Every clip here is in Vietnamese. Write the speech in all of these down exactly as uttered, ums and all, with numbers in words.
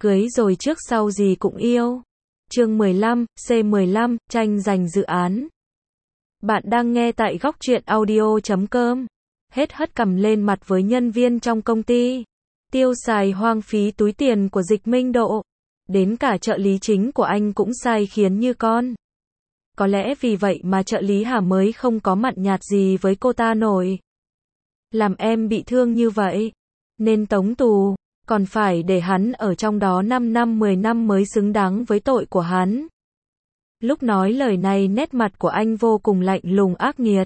Cưới rồi trước sau gì cũng yêu. Chương mười lăm, C mười lăm, tranh giành dự án. Bạn đang nghe tại góc truyện audio chấm com. Hết hất cằm lên mặt với nhân viên trong công ty. Tiêu xài hoang phí túi tiền của Dịch Minh Độ. Đến cả trợ lý chính của anh cũng sai khiến như con. Có lẽ vì vậy mà trợ lý Hà mới không có mặn nhạt gì với cô ta nổi. Làm em bị thương như vậy, nên tống tù, còn phải để hắn ở trong đó năm năm mười năm mới xứng đáng với tội của hắn. Lúc nói lời này nét mặt của anh vô cùng lạnh lùng ác nghiệt.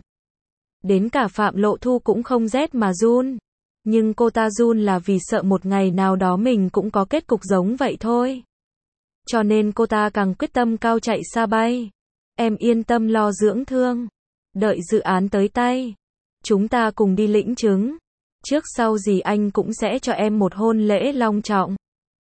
Đến cả Phạm Lộ Thu cũng không rét mà run. Nhưng cô ta run là vì sợ một ngày nào đó mình cũng có kết cục giống vậy thôi. Cho nên cô ta càng quyết tâm cao chạy xa bay. Em yên tâm lo dưỡng thương. Đợi dự án tới tay, chúng ta cùng đi lĩnh chứng. Trước sau gì anh cũng sẽ cho em một hôn lễ long trọng.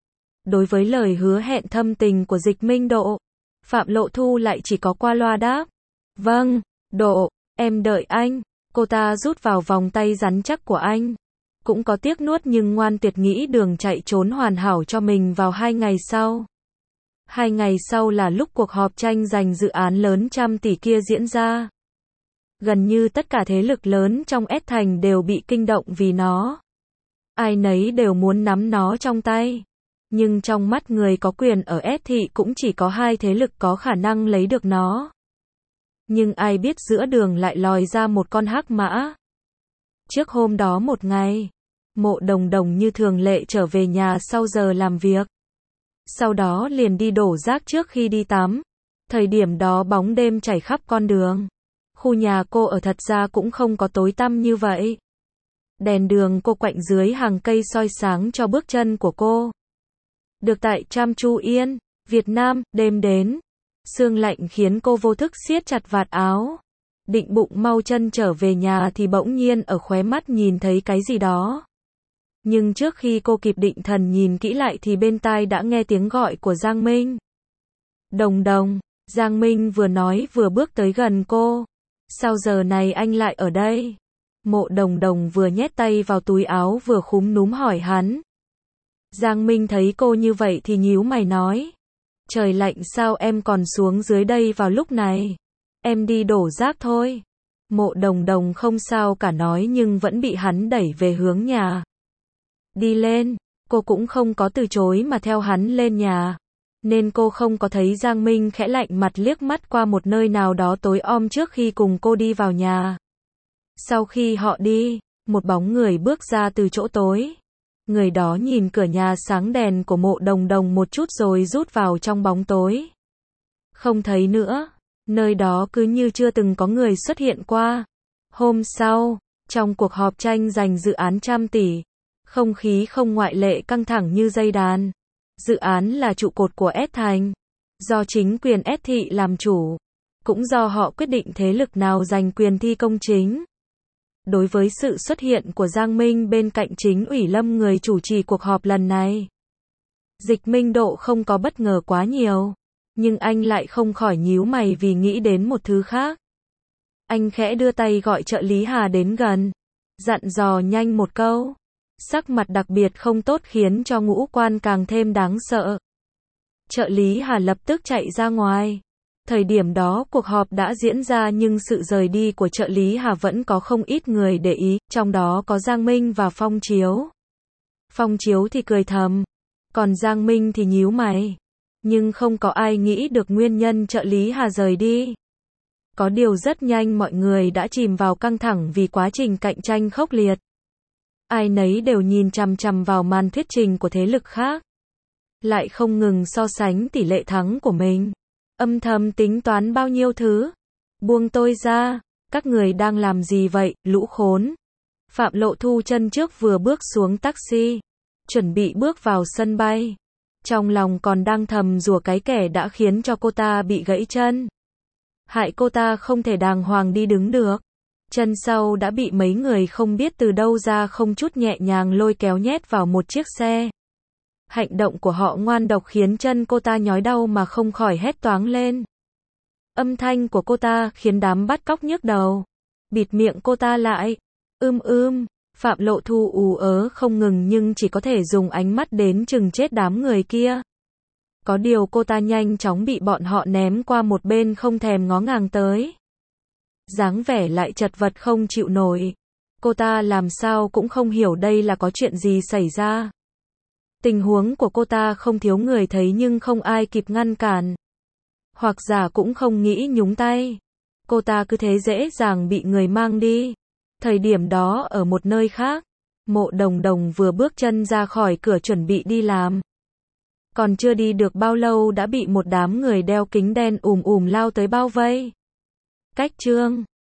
Đối với lời hứa hẹn thâm tình của Dịch Minh Độ, Phạm Lộ Thu lại chỉ có qua loa đáp. Vâng, Độ, em đợi anh. Cô ta rút vào vòng tay rắn chắc của anh. Cũng có tiếc nuốt nhưng ngoan tuyệt nghĩ đường chạy trốn hoàn hảo cho mình vào hai ngày sau. Hai ngày sau là lúc cuộc họp tranh giành dự án lớn trăm tỷ kia diễn ra. Gần như tất cả thế lực lớn trong S Thành đều bị kinh động vì nó. Ai nấy đều muốn nắm nó trong tay. Nhưng trong mắt người có quyền ở S Thị cũng chỉ có hai thế lực có khả năng lấy được nó. Nhưng ai biết giữa đường lại lòi ra một con hắc mã. Trước hôm đó một ngày, Mộ Đồng Đồng như thường lệ trở về nhà sau giờ làm việc. Sau đó liền đi đổ rác trước khi đi tắm. Thời điểm đó bóng đêm chảy khắp con đường. Khu nhà cô ở thật ra cũng không có tối tăm như vậy. Đèn đường cô quạnh dưới hàng cây soi sáng cho bước chân của cô. Được tại Tram Chu Yên, Việt Nam, đêm đến. Sương lạnh khiến cô vô thức siết chặt vạt áo. Định bụng mau chân trở về nhà thì bỗng nhiên ở khóe mắt nhìn thấy cái gì đó. Nhưng trước khi cô kịp định thần nhìn kỹ lại thì bên tai đã nghe tiếng gọi của Giang Minh. Đồng Đồng, Giang Minh vừa nói vừa bước tới gần cô. Sao giờ này anh lại ở đây? Mộ Đồng Đồng vừa nhét tay vào túi áo vừa khúm núm hỏi hắn. Giang Minh thấy cô như vậy thì nhíu mày nói. Trời lạnh sao em còn xuống dưới đây vào lúc này? Em đi đổ rác thôi. Mộ Đồng Đồng không sao cả nói nhưng vẫn bị hắn đẩy về hướng nhà. Đi lên, cô cũng không có từ chối mà theo hắn lên nhà. Nên cô không có thấy Giang Minh khẽ lạnh mặt liếc mắt qua một nơi nào đó tối om trước khi cùng cô đi vào nhà. Sau khi họ đi, một bóng người bước ra từ chỗ tối. Người đó nhìn cửa nhà sáng đèn của Mộ Đồng Đồng một chút rồi rút vào trong bóng tối. Không thấy nữa, nơi đó cứ như chưa từng có người xuất hiện qua. Hôm sau, trong cuộc họp tranh giành dự án trăm tỷ, không khí không ngoại lệ căng thẳng như dây đàn. Dự án là trụ cột của S Thành, do chính quyền S Thị làm chủ, cũng do họ quyết định thế lực nào giành quyền thi công chính. Đối với sự xuất hiện của Giang Minh bên cạnh chính ủy Lâm người chủ trì cuộc họp lần này, Dịch Minh Độ không có bất ngờ quá nhiều, nhưng anh lại không khỏi nhíu mày vì nghĩ đến một thứ khác. Anh khẽ đưa tay gọi trợ lý Hà đến gần, dặn dò nhanh một câu. Sắc mặt đặc biệt không tốt khiến cho ngũ quan càng thêm đáng sợ. Trợ lý Hà lập tức chạy ra ngoài. Thời điểm đó cuộc họp đã diễn ra nhưng sự rời đi của trợ lý Hà vẫn có không ít người để ý, trong đó có Giang Minh và Phong Chiếu. Phong Chiếu thì cười thầm, còn Giang Minh thì nhíu mày. Nhưng không có ai nghĩ được nguyên nhân trợ lý Hà rời đi. Có điều rất nhanh mọi người đã chìm vào căng thẳng vì quá trình cạnh tranh khốc liệt. Ai nấy đều nhìn chằm chằm vào màn thuyết trình của thế lực khác. Lại không ngừng so sánh tỷ lệ thắng của mình. Âm thầm tính toán bao nhiêu thứ. Buông tôi ra, các người đang làm gì vậy, lũ khốn. Phạm Lộ Thu chân trước vừa bước xuống taxi, chuẩn bị bước vào sân bay. Trong lòng còn đang thầm rủa cái kẻ đã khiến cho cô ta bị gãy chân. Hại cô ta không thể đàng hoàng đi đứng được. Chân sau đã bị mấy người không biết từ đâu ra không chút nhẹ nhàng lôi kéo nhét vào một chiếc xe. Hành động của họ ngoan độc khiến chân cô ta nhói đau mà không khỏi hét toáng lên. Âm thanh của cô ta khiến đám bắt cóc nhức đầu. Bịt miệng cô ta lại. Ưm ưm, Phạm Lộ Thu ù ớ không ngừng nhưng chỉ có thể dùng ánh mắt đến chừng chết đám người kia. Có điều cô ta nhanh chóng bị bọn họ ném qua một bên không thèm ngó ngàng tới. Dáng vẻ lại chật vật không chịu nổi. Cô ta làm sao cũng không hiểu đây là có chuyện gì xảy ra. Tình huống của cô ta không thiếu người thấy nhưng không ai kịp ngăn cản. Hoặc giả cũng không nghĩ nhúng tay. Cô ta cứ thế dễ dàng bị người mang đi. Thời điểm đó ở một nơi khác, Mộ Đồng Đồng vừa bước chân ra khỏi cửa chuẩn bị đi làm. Còn chưa đi được bao lâu đã bị một đám người đeo kính đen ùm ùm lao tới bao vây. Cách Trương